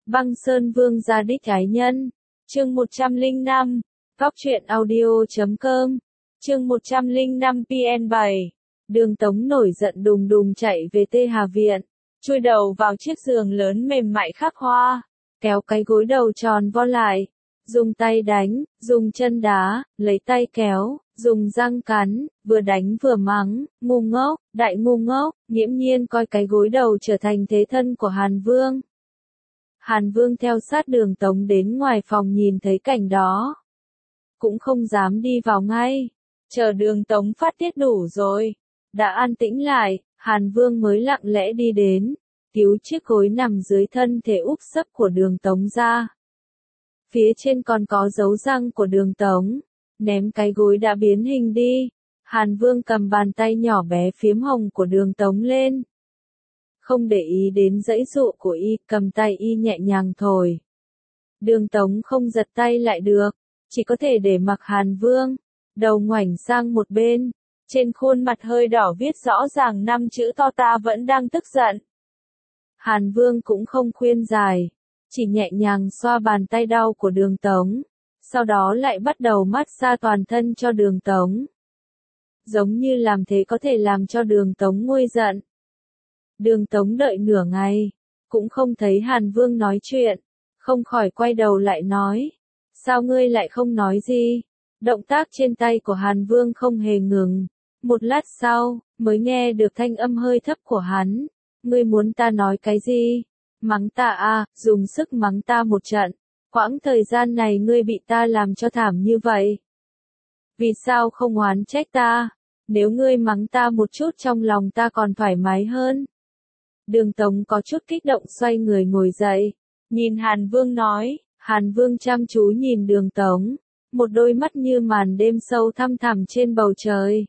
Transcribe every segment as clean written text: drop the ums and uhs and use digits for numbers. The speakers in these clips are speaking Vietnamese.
Băng Sơn Vương gia đích ái nhân. Chương 105. Góc truyện audio.com. Chương 105 PN7. Đường Tống nổi giận đùng đùng chạy về Tê Hà Viện, chui đầu vào chiếc giường lớn mềm mại khắc hoa, kéo cái gối đầu tròn vo lại, dùng tay đánh, dùng chân đá, lấy tay kéo, dùng răng cắn, vừa đánh vừa mắng, ngu ngốc, đại ngu ngốc, nghiễm nhiên coi cái gối đầu trở thành thế thân của Hàn Vương. Hàn Vương theo sát Đường Tống đến ngoài phòng nhìn thấy cảnh đó, cũng không dám đi vào ngay, chờ Đường Tống phát tiết đủ rồi, đã an tĩnh lại, Hàn Vương mới lặng lẽ đi đến, cứu chiếc gối nằm dưới thân thể úp sấp của Đường Tống ra. Phía trên còn có dấu răng của Đường Tống, ném cái gối đã biến hình đi. Hàn Vương cầm bàn tay nhỏ bé phiếm hồng của Đường Tống lên, không để ý đến dãy dụ của y, cầm tay y nhẹ nhàng thổi. Đường Tống không giật tay lại được, chỉ có thể để mặc Hàn Vương, đầu ngoảnh sang một bên, trên khuôn mặt hơi đỏ viết rõ ràng 5 chữ to ta vẫn đang tức giận. Hàn Vương cũng không khuyên giải, chỉ nhẹ nhàng xoa bàn tay đau của Đường Tống, sau đó lại bắt đầu massage toàn thân cho Đường Tống. Giống như làm thế có thể làm cho Đường Tống nguôi giận. Đường Tống đợi nửa ngày, cũng không thấy Hàn Vương nói chuyện, không khỏi quay đầu lại nói, sao ngươi lại không nói gì? Động tác trên tay của Hàn Vương không hề ngừng, một lát sau, mới nghe được thanh âm hơi thấp của hắn, ngươi muốn ta nói cái gì? Mắng ta à, dùng sức mắng ta một trận, quãng thời gian này ngươi bị ta làm cho thảm như vậy. Vì sao không oán trách ta? Nếu ngươi mắng ta một chút trong lòng ta còn thoải mái hơn. Đường Tống có chút kích động xoay người ngồi dậy, nhìn Hàn Vương nói, Hàn Vương chăm chú nhìn Đường Tống, một đôi mắt như màn đêm sâu thăm thẳm trên bầu trời.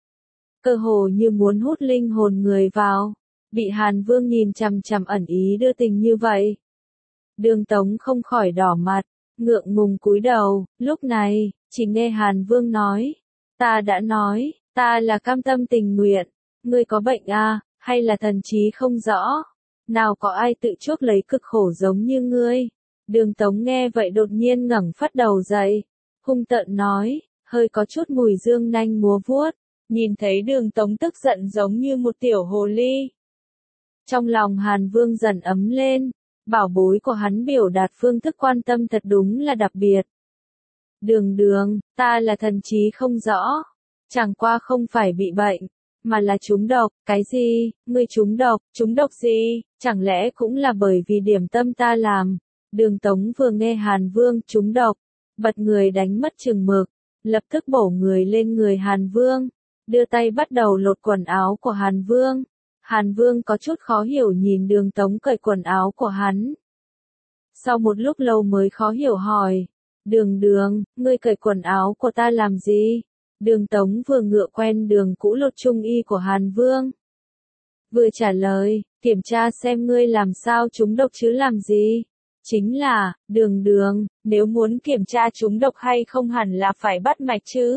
Cơ hồ như muốn hút linh hồn người vào, bị Hàn Vương nhìn chằm chằm ẩn ý đưa tình như vậy. Đường Tống không khỏi đỏ mặt, ngượng ngùng cúi đầu, lúc này, chỉ nghe Hàn Vương nói, ta đã nói, ta là cam tâm tình nguyện, ngươi có bệnh à, hay là thần trí không rõ, nào có ai tự chuốc lấy cực khổ giống như ngươi. Đường Tống nghe vậy đột nhiên ngẩng phát đầu dậy, hung tợn nói, hơi có chút mùi dương nanh múa vuốt, nhìn thấy Đường Tống tức giận giống như một tiểu hồ ly. Trong lòng Hàn Vương dần ấm lên, bảo bối của hắn biểu đạt phương thức quan tâm thật đúng là đặc biệt. Đường, ta là thần trí không rõ, chẳng qua không phải bị bệnh, mà là trúng độc. Cái gì? Ngươi trúng độc gì? Chẳng lẽ cũng là bởi vì điểm tâm ta làm? Đường Tống vừa nghe Hàn Vương trúng độc, bật người đánh mất chừng mực, lập tức bổ người lên người Hàn Vương, đưa tay bắt đầu lột quần áo của Hàn Vương. Hàn Vương có chút khó hiểu nhìn Đường Tống cởi quần áo của hắn. Sau một lúc lâu mới khó hiểu hỏi, Đường, ngươi cởi quần áo của ta làm gì? Đường Tống vừa ngựa quen đường cũ lột trung y của Hàn Vương, vừa trả lời, kiểm tra xem ngươi làm sao trúng độc chứ làm gì. Chính là, đường, nếu muốn kiểm tra trúng độc hay không hẳn là phải bắt mạch chứ.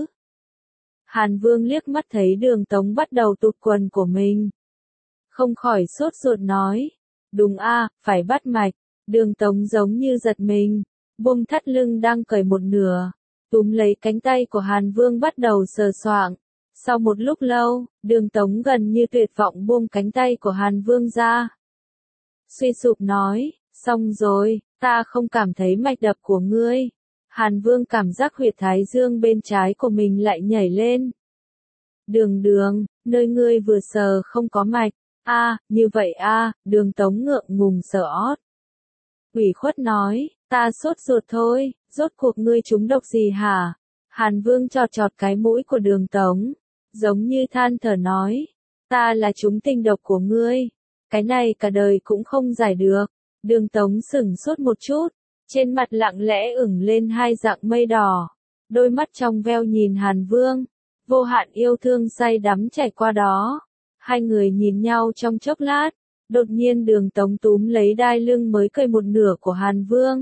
Hàn Vương liếc mắt thấy Đường Tống bắt đầu tụt quần của mình, không khỏi sốt ruột nói, đúng a, phải bắt mạch. Đường Tống giống như giật mình, buông thắt lưng đang cởi một nửa, túm lấy cánh tay của Hàn Vương bắt đầu sờ soạng. Sau một lúc lâu, Đường Tống gần như tuyệt vọng buông cánh tay của Hàn Vương ra. Suy sụp nói, xong rồi, ta không cảm thấy mạch đập của ngươi. Hàn Vương cảm giác huyệt thái dương bên trái của mình lại nhảy lên. Đường, nơi ngươi vừa sờ không có mạch. Như vậy Đường Tống ngượng ngùng sờ ót. Ủy khuất nói, ta sốt ruột thôi, rốt cuộc ngươi trúng độc gì hả? Hàn Vương chọt chọt cái mũi của Đường Tống, giống như than thở nói, ta là trúng tinh độc của ngươi, cái này cả đời cũng không giải được. Đường Tống sửng sốt một chút, trên mặt lặng lẽ ửng lên hai dạng mây đỏ, đôi mắt trong veo nhìn Hàn Vương, vô hạn yêu thương say đắm chảy qua đó. Hai người nhìn nhau trong chốc lát, đột nhiên Đường Tống túm lấy đai lưng mới cởi một nửa của Hàn Vương.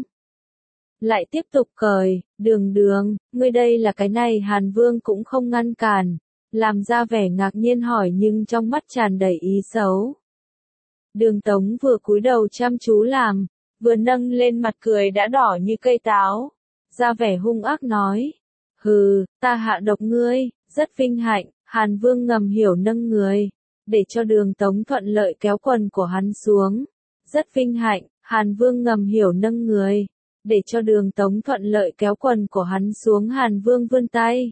Lại tiếp tục cởi, đường, ngươi đây là cái này. Hàn Vương cũng không ngăn cản, làm ra vẻ ngạc nhiên hỏi nhưng trong mắt tràn đầy ý xấu. Đường Tống vừa cúi đầu chăm chú làm, vừa nâng lên mặt cười đã đỏ như cây táo, ra vẻ hung ác nói. Hừ, ta hạ độc ngươi, rất vinh hạnh. Hàn Vương ngầm hiểu nâng người, để cho Đường Tống thuận lợi kéo quần của hắn xuống. Rất vinh hạnh, Hàn Vương ngầm hiểu nâng người, để cho Đường Tống thuận lợi kéo quần của hắn xuống. Hàn Vương vươn tay,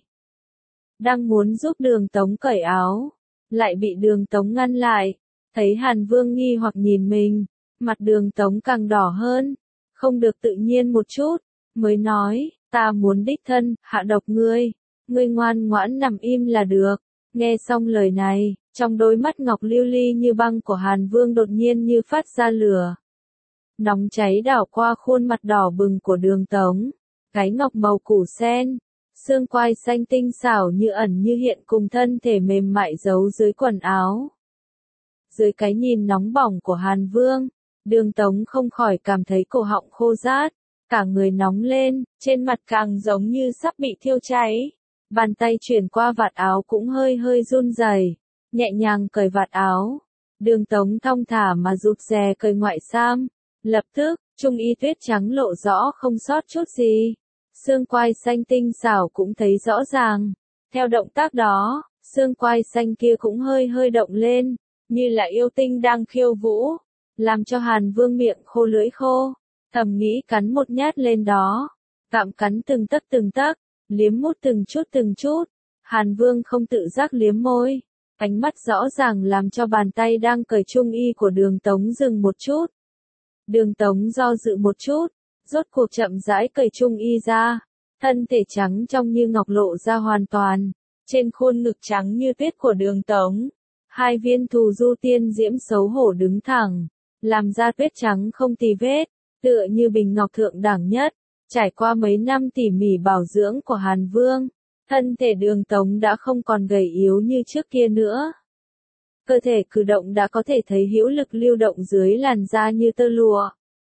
đang muốn giúp Đường Tống cởi áo, lại bị Đường Tống ngăn lại. Thấy Hàn Vương nghi hoặc nhìn mình, mặt Đường Tống càng đỏ hơn, không được tự nhiên một chút, mới nói, ta muốn đích thân hạ độc ngươi, ngươi ngoan ngoãn nằm im là được. Nghe xong lời này, trong đôi mắt ngọc lưu ly như băng của Hàn Vương đột nhiên như phát ra lửa. Nóng cháy đảo qua khuôn mặt đỏ bừng của Đường Tống, gáy ngọc màu củ sen, xương quai xanh tinh xảo như ẩn như hiện cùng thân thể mềm mại giấu dưới quần áo. Dưới cái nhìn nóng bỏng của Hàn Vương, Đường Tống không khỏi cảm thấy cổ họng khô rát, cả người nóng lên, trên mặt càng giống như sắp bị thiêu cháy. Bàn tay chuyển qua vạt áo cũng hơi hơi run rẩy, nhẹ nhàng cởi vạt áo. Đường Tống thong thả mà rụt rè cởi ngoại sam. Lập tức, trung y tuyết trắng lộ rõ không sót chút gì. Xương quai xanh tinh xảo cũng thấy rõ ràng. Theo động tác đó, xương quai xanh kia cũng hơi hơi động lên, như là yêu tinh đang khiêu vũ, làm cho Hàn Vương miệng khô lưỡi khô, thầm nghĩ cắn một nhát lên đó, gặm cắn từng tấc, liếm mút từng chút. Hàn Vương không tự giác liếm môi, ánh mắt rõ ràng làm cho bàn tay đang cởi trung y của Đường Tống dừng một chút. Đường Tống do dự một chút, rốt cuộc chậm rãi cởi trung y ra, thân thể trắng trong như ngọc lộ ra hoàn toàn, trên khuôn ngực trắng như tuyết của Đường Tống, hai viên thù du tiên diễm xấu hổ đứng thẳng, làm da tuyết trắng không tì vết, tựa như bình ngọc thượng đẳng nhất. Trải qua mấy năm tỉ mỉ bảo dưỡng của Hàn Vương, thân thể Đường Tống đã không còn gầy yếu như trước kia nữa. Cơ thể cử động đã có thể thấy hữu lực lưu động dưới làn da như tơ lụa,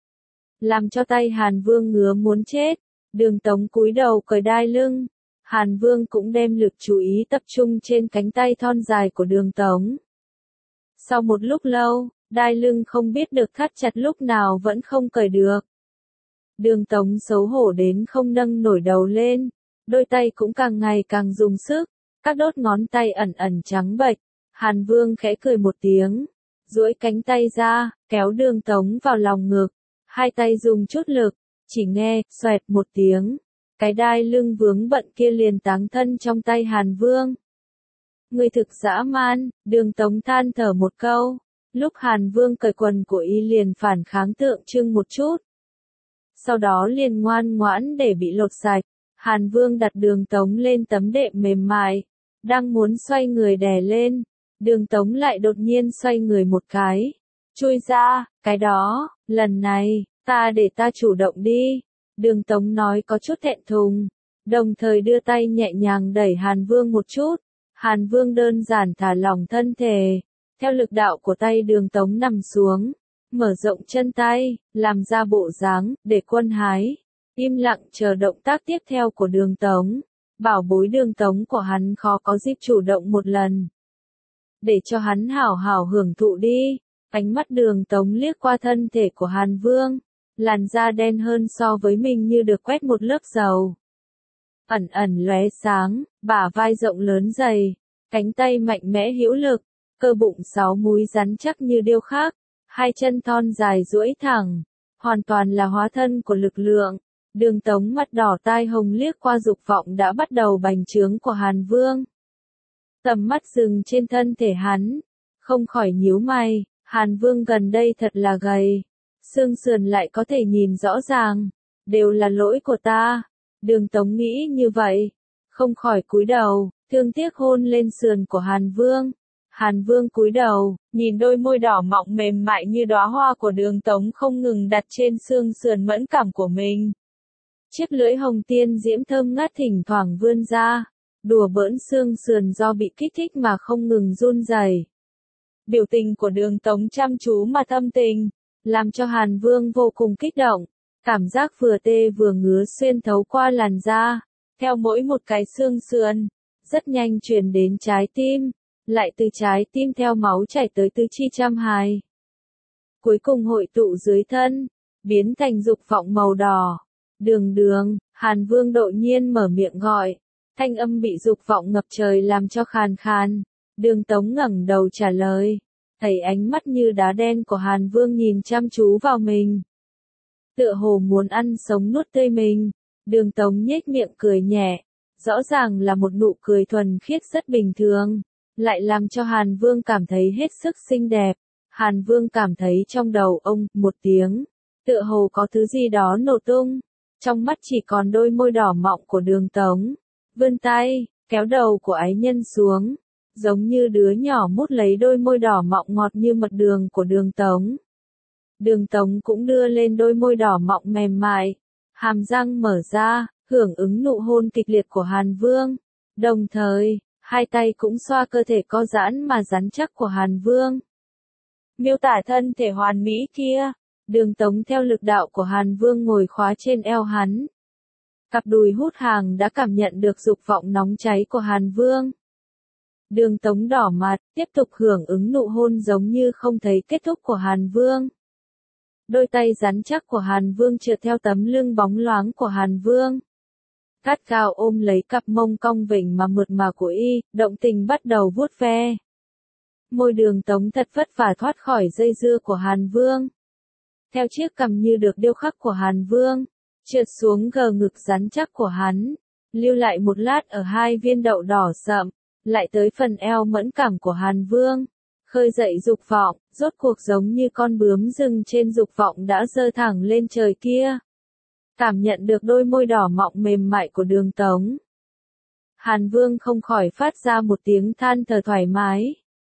làm cho tay Hàn Vương ngứa muốn chết. Đường Tống cúi đầu cởi đai lưng, Hàn Vương cũng đem lực chú ý tập trung trên cánh tay thon dài của Đường Tống. Sau một lúc lâu, đai lưng không biết được thắt chặt lúc nào vẫn không cởi được. Đường Tống xấu hổ đến không nâng nổi đầu lên, đôi tay cũng càng ngày càng dùng sức, các đốt ngón tay ẩn ẩn trắng bệch. Hàn Vương khẽ cười một tiếng, duỗi cánh tay ra, kéo Đường Tống vào lòng ngực, hai tay dùng chút lực, chỉ nghe, xoẹt một tiếng, cái đai lưng vướng bận kia liền táng thân trong tay Hàn Vương. Người thực dã man, Đường Tống than thở một câu, lúc Hàn Vương cởi quần của y liền phản kháng tượng trưng một chút. Sau đó liền ngoan ngoãn để bị lột sạch. Hàn Vương đặt Đường Tống lên tấm đệm mềm mại, đang muốn xoay người đè lên, Đường Tống lại đột nhiên xoay người một cái, chui ra, cái đó, lần này, để ta chủ động đi. Đường Tống nói có chút thẹn thùng, đồng thời đưa tay nhẹ nhàng đẩy Hàn Vương một chút. Hàn Vương đơn giản thả lỏng thân thể, theo lực đạo của tay Đường Tống nằm xuống, mở rộng chân tay, làm ra bộ dáng để quân hái, im lặng chờ động tác tiếp theo của Đường Tống. Bảo bối Đường Tống của hắn khó có dịp chủ động một lần, để cho hắn hảo hảo hưởng thụ đi. Ánh mắt Đường Tống liếc qua thân thể của Hàn Vương, làn da đen hơn so với mình như được quét một lớp dầu, ẩn ẩn lóe sáng, bả vai rộng lớn dày, cánh tay mạnh mẽ hữu lực, cơ bụng 6 múi rắn chắc như điêu khắc, hai chân thon dài duỗi thẳng, hoàn toàn là hóa thân của lực lượng. Đường Tống mặt đỏ tai hồng liếc qua dục vọng đã bắt đầu bành trướng của Hàn Vương. Tầm mắt dừng trên thân thể hắn, không khỏi nhíu mày, Hàn Vương gần đây thật là gầy, xương sườn lại có thể nhìn rõ ràng, đều là lỗi của ta. Đường Tống nghĩ như vậy, không khỏi cúi đầu, thương tiếc hôn lên sườn của Hàn Vương. Hàn Vương cúi đầu, nhìn đôi môi đỏ mọng mềm mại như đóa hoa của Đường Tống không ngừng đặt trên xương sườn mẫn cảm của mình. Chiếc lưỡi hồng tiên diễm thơm ngát thỉnh thoảng vươn ra, đùa bỡn xương sườn do bị kích thích mà không ngừng run rẩy. Biểu tình của Đường Tống chăm chú mà thâm tình, làm cho Hàn Vương vô cùng kích động, cảm giác vừa tê vừa ngứa xuyên thấu qua làn da, theo mỗi một cái xương sườn, rất nhanh truyền đến trái tim, lại từ trái tim theo máu chảy tới tứ chi trăm hài. Cuối cùng hội tụ dưới thân, biến thành dục vọng màu đỏ. Đường đường, Hàn Vương đột nhiên mở miệng gọi. Thanh âm bị dục vọng ngập trời làm cho khàn khàn. Đường Tống ngẩng đầu trả lời. Thấy ánh mắt như đá đen của Hàn Vương nhìn chăm chú vào mình. Tựa hồ muốn ăn sống nuốt tươi mình. Đường Tống nhếch miệng cười nhẹ. Rõ ràng là một nụ cười thuần khiết rất bình thường. Lại làm cho Hàn Vương cảm thấy hết sức xinh đẹp. Hàn Vương cảm thấy trong đầu ông, một tiếng. Tựa hồ có thứ gì đó nổ tung. Trong mắt chỉ còn đôi môi đỏ mọng của Đường Tống. Vươn tay, kéo đầu của ái nhân xuống. Giống như đứa nhỏ mút lấy đôi môi đỏ mọng ngọt như mật đường của Đường Tống. Đường Tống cũng đưa lên đôi môi đỏ mọng mềm mại. Hàm răng mở ra, hưởng ứng nụ hôn kịch liệt của Hàn Vương. Đồng thời, hai tay cũng xoa cơ thể co giãn mà rắn chắc của Hàn Vương. Miêu tả thân thể hoàn mỹ kia. Đường Tống theo lực đạo của Hàn Vương ngồi khóa trên eo hắn. Cặp đùi hút hàng đã cảm nhận được dục vọng nóng cháy của Hàn Vương. Đường Tống đỏ mặt, tiếp tục hưởng ứng nụ hôn giống như không thấy kết thúc của Hàn Vương. Đôi tay rắn chắc của Hàn Vương trượt theo tấm lưng bóng loáng của Hàn Vương. Gắt gao ôm lấy cặp mông cong vểnh mà mượt mà của y, động tình bắt đầu vuốt ve. Môi Đường Tống thật vất vả thoát khỏi dây dưa của Hàn Vương. Theo chiếc cằm như được điêu khắc của Hàn Vương, trượt xuống gờ ngực rắn chắc của hắn, lưu lại một lát ở hai viên đậu đỏ sậm, lại tới phần eo mẫn cảm của Hàn Vương, khơi dậy dục vọng, rốt cuộc giống như con bướm rừng trên dục vọng đã giơ thẳng lên trời kia. Cảm nhận được đôi môi đỏ mọng mềm mại của Đường Tống. Hàn Vương không khỏi phát ra một tiếng than thở thoải mái.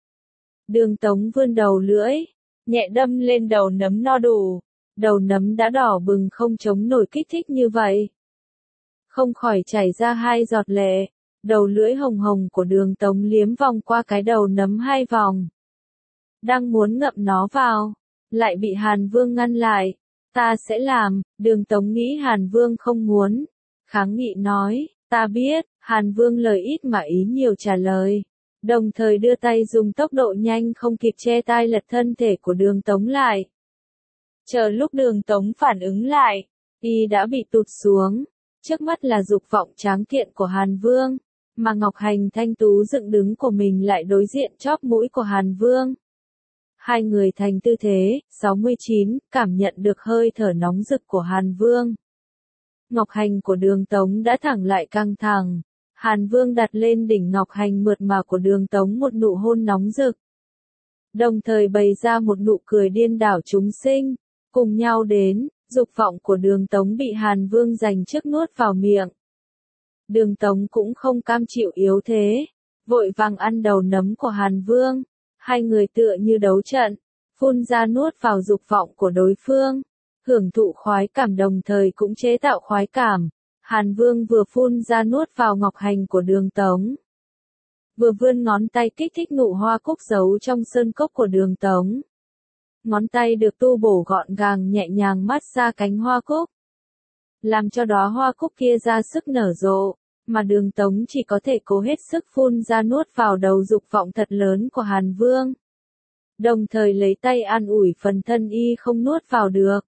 Đường Tống vươn đầu lưỡi, nhẹ đâm lên đầu nấm no đủ. Đầu nấm đã đỏ bừng không chống nổi kích thích như vậy. Không khỏi chảy ra hai giọt lệ. Đầu lưỡi hồng hồng của Đường Tống liếm vòng qua cái đầu nấm hai vòng. Đang muốn ngậm nó vào, lại bị Hàn Vương ngăn lại. Ta sẽ làm. Đường Tống nghĩ Hàn Vương không muốn. Kháng nghị nói, ta biết. Hàn Vương lời ít mà ý nhiều trả lời. Đồng thời đưa tay dùng tốc độ nhanh không kịp che tai lật thân thể của Đường Tống lại. Chờ lúc Đường Tống phản ứng lại, y đã bị tụt xuống. Trước mắt là dục vọng tráng kiện của Hàn Vương, mà Ngọc Hành thanh tú dựng đứng của mình lại đối diện chóp mũi của Hàn Vương. Hai người thành tư thế, 69, cảm nhận được hơi thở nóng rực của Hàn Vương. Ngọc Hành của Đường Tống đã thẳng lại căng thẳng. Hàn Vương đặt lên đỉnh Ngọc Hành mượt mà của Đường Tống một nụ hôn nóng rực. Đồng thời bày ra một nụ cười điên đảo chúng sinh. Cùng nhau đến, dục vọng của Đường Tống bị Hàn Vương giành trước nuốt vào miệng. Đường Tống cũng không cam chịu yếu thế, vội vàng ăn đầu nấm của Hàn Vương. Hai người tựa như đấu trận, phun ra nuốt vào dục vọng của đối phương, hưởng thụ khoái cảm đồng thời cũng chế tạo khoái cảm. Hàn Vương vừa phun ra nuốt vào Ngọc Hành của Đường Tống, vừa vươn ngón tay kích thích nụ hoa cúc giấu trong sơn cốc của Đường Tống. Ngón tay được tu bổ gọn gàng nhẹ nhàng mát xa cánh hoa cúc, làm cho đóa hoa cúc kia ra sức nở rộ, mà Đường Tống chỉ có thể cố hết sức phun ra nuốt vào đầu dục vọng thật lớn của Hàn Vương. Đồng thời lấy tay an ủi phần thân y không nuốt vào được.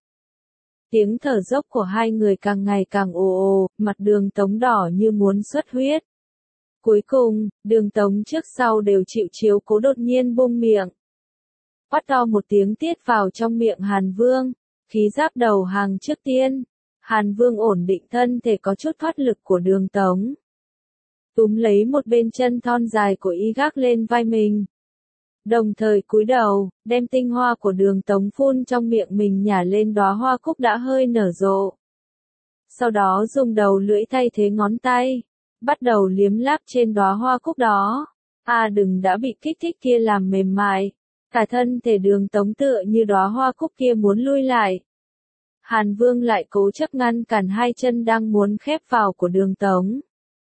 Tiếng thở dốc của hai người càng ngày càng ồ ồ, mặt Đường Tống đỏ như muốn xuất huyết. Cuối cùng, Đường Tống trước sau đều chịu chiếu cố đột nhiên buông miệng. Quát to một tiếng tiết vào trong miệng Hàn Vương, khí giáp đầu hàng trước tiên. Hàn Vương ổn định thân thể có chút thoát lực của Đường Tống. Túm lấy một bên chân thon dài của y gác lên vai mình. Đồng thời cúi đầu, đem tinh hoa của Đường Tống phun trong miệng mình nhả lên đóa hoa cúc đã hơi nở rộ. Sau đó dùng đầu lưỡi thay thế ngón tay, bắt đầu liếm láp trên đóa hoa cúc đó. Đừng đã bị kích thích kia làm mềm mại. Cả thân thể Đường Tống tựa như đóa hoa cúc kia muốn lui lại. Hàn Vương lại cố chấp ngăn cản hai chân đang muốn khép vào của Đường Tống.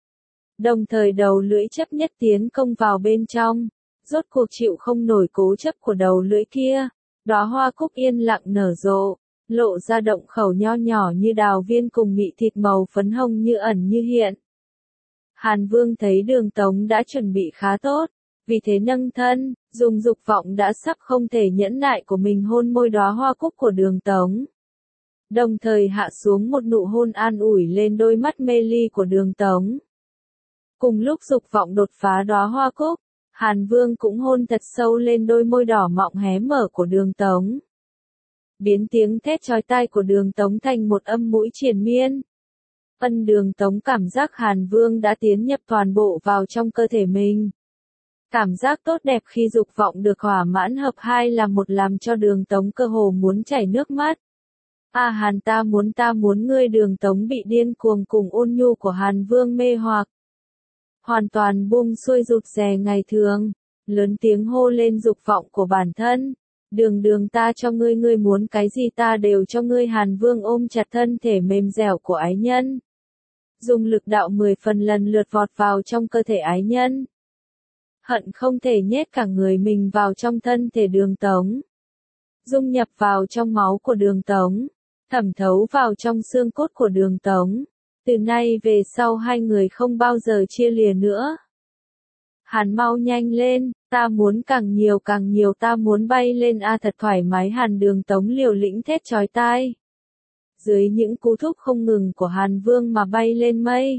Đồng thời đầu lưỡi chấp nhất tiến công vào bên trong. Rốt cuộc chịu không nổi cố chấp của đầu lưỡi kia. Đóa hoa cúc yên lặng nở rộ, lộ ra động khẩu nho nhỏ như đào viên cùng mị thịt màu phấn hồng như ẩn như hiện. Hàn Vương thấy Đường Tống đã chuẩn bị khá tốt, vì thế nâng thân, dùng dục vọng đã sắp không thể nhẫn nại của mình hôn môi đóa hoa cúc của Đường Tống. đồng thời hạ xuống một nụ hôn an ủi lên đôi mắt mê ly của Đường Tống. Cùng lúc dục vọng đột phá đóa hoa cúc, Hàn Vương cũng hôn thật sâu lên đôi môi đỏ mọng hé mở của Đường Tống. Biến tiếng thét chói tai của Đường Tống thành một âm mũi triền miên. Đường Tống cảm giác Hàn Vương đã tiến nhập toàn bộ vào trong cơ thể mình. Cảm giác tốt đẹp khi dục vọng được thỏa mãn hợp hai là một làm cho Đường Tống cơ hồ muốn chảy nước mắt. Hàn ta muốn ngươi. Đường Tống bị điên cuồng cùng ôn nhu của Hàn Vương mê hoặc. Hoàn toàn buông xuôi rụt rè ngày thường, lớn tiếng hô lên dục vọng của bản thân. Đường ta cho ngươi muốn cái gì ta đều cho ngươi. Hàn Vương ôm chặt thân thể mềm dẻo của ái nhân. Dùng lực đạo 10 phần lần lượt vọt vào trong cơ thể ái nhân. Hận không thể nhét cả người mình vào trong thân thể Đường Tống. Dung nhập vào trong máu của Đường Tống. Thẩm thấu vào trong xương cốt của Đường Tống. Từ nay về sau hai người không bao giờ chia lìa nữa. Hàn mau nhanh lên, ta muốn càng nhiều ta muốn bay lên thật thoải mái. Hàn Đường Tống liều lĩnh thét chói tai. Dưới những cú thúc không ngừng của Hàn Vương mà bay lên mây.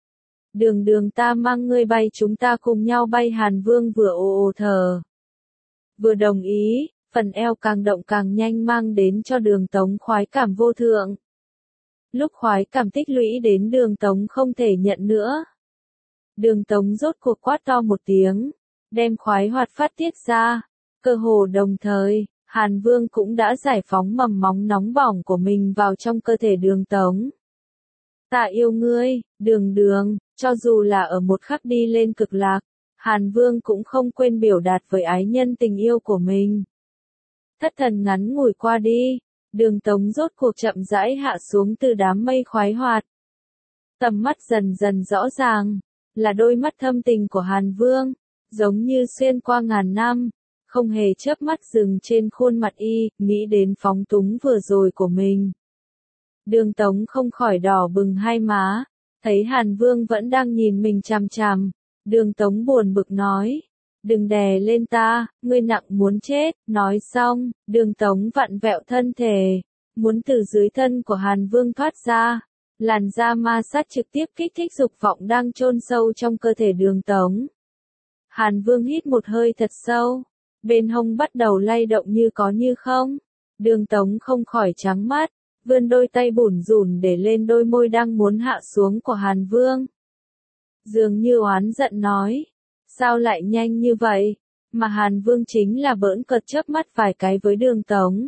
Đường ta mang ngươi bay, chúng ta cùng nhau bay. Hàn Vương vừa ồ thở, vừa đồng ý, phần eo càng động càng nhanh mang đến cho Đường Tống khoái cảm vô thượng. Lúc khoái cảm tích lũy đến Đường Tống không thể nhận nữa. Đường Tống rốt cuộc quát to một tiếng, đem khoái hoạt phát tiết ra. Cơ hồ đồng thời, Hàn Vương cũng đã giải phóng mầm móng nóng bỏng của mình vào trong cơ thể Đường Tống. Ta yêu ngươi, Đường, cho dù là ở một khắc đi lên cực lạc, Hàn Vương cũng không quên biểu đạt với ái nhân tình yêu của mình. Thất thần ngắn ngủi qua đi, Đường Tống rốt cuộc chậm rãi hạ xuống từ đám mây khoái hoạt. Tầm mắt dần dần rõ ràng, là đôi mắt thâm tình của Hàn Vương, giống như xuyên qua ngàn năm, không hề chớp mắt dừng trên khuôn mặt y, nghĩ đến phóng túng vừa rồi của mình. Đường Tống không khỏi đỏ bừng hai má, thấy Hàn Vương vẫn đang nhìn mình chằm chằm, Đường Tống buồn bực nói. Đừng đè lên ta, ngươi nặng muốn chết. Nói xong, Đường Tống vặn vẹo thân thể, muốn từ dưới thân của Hàn Vương thoát ra. Làn da ma sát trực tiếp kích thích dục vọng đang chôn sâu trong cơ thể Đường Tống. Hàn Vương hít một hơi thật sâu, bên hông bắt đầu lay động như có như không. Đường Tống không khỏi trắng mắt, vươn đôi tay bủn rủn để lên đôi môi đang muốn hạ xuống của Hàn Vương. Dường như oán giận nói. Sao lại nhanh như vậy? Mà Hàn Vương chính là bỡn cợt chớp mắt vài cái với Đường Tống.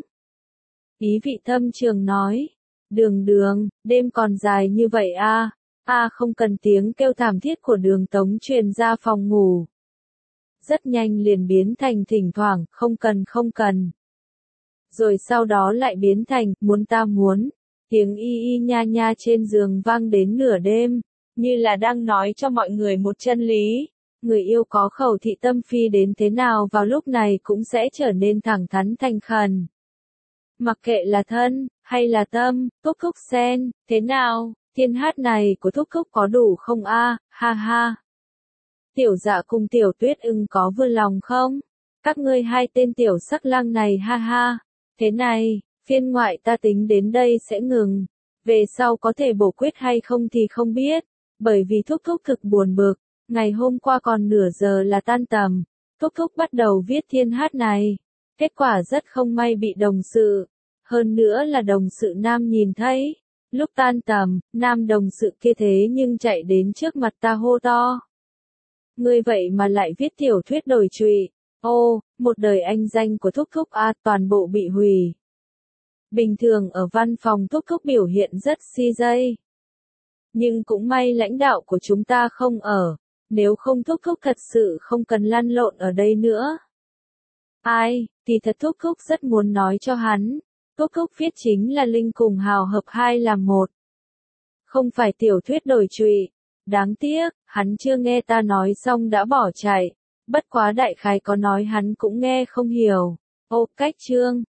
Ý vị thâm trường nói. Đường, đêm còn dài như vậy không cần. Tiếng kêu thảm thiết của Đường Tống truyền ra phòng ngủ. Rất nhanh liền biến thành thỉnh thoảng, không cần. Rồi sau đó lại biến thành, muốn ta muốn. Tiếng y nha nha trên giường vang đến nửa đêm, như là đang nói cho mọi người một chân lý. Người yêu có khẩu thị tâm phi đến thế nào vào lúc này cũng sẽ trở nên thẳng thắn thành khẩn. Mặc kệ là thân, hay là tâm, Thúc Thúc Sen, thế nào, thiên hát này của Thúc Thúc có đủ không ha ha. Tiểu Dạ cùng Tiểu Tuyết Ưng có vừa lòng không? Các ngươi hai tên tiểu sắc lang này ha ha. Thế này, phiên ngoại ta tính đến đây sẽ ngừng. Về sau có thể bổ quyết hay không thì không biết, bởi vì Thúc Thúc thực buồn bực. Ngày hôm qua còn nửa giờ là tan tầm, Thúc Thúc bắt đầu viết thiên hát này. Kết quả rất không may bị đồng sự, hơn nữa là đồng sự nam nhìn thấy. Lúc tan tầm, nam đồng sự kia thế nhưng chạy đến trước mặt ta hô to. Ngươi vậy mà lại viết tiểu thuyết đồi trụy. Một đời anh danh của Thúc Thúc toàn bộ bị hủy. Bình thường ở văn phòng Thúc Thúc biểu hiện rất si dây. Nhưng cũng may lãnh đạo của chúng ta không ở. Nếu không Thúc Thúc thật sự không cần lăn lộn ở đây nữa. Thì thật Thúc Thúc rất muốn nói cho hắn. Thúc Thúc viết chính là Linh cùng Hào hợp hai làm một. Không phải tiểu thuyết đồi trụy. Đáng tiếc, hắn chưa nghe ta nói xong đã bỏ chạy. Bất quá đại khái có nói hắn cũng nghe không hiểu. Cách chương.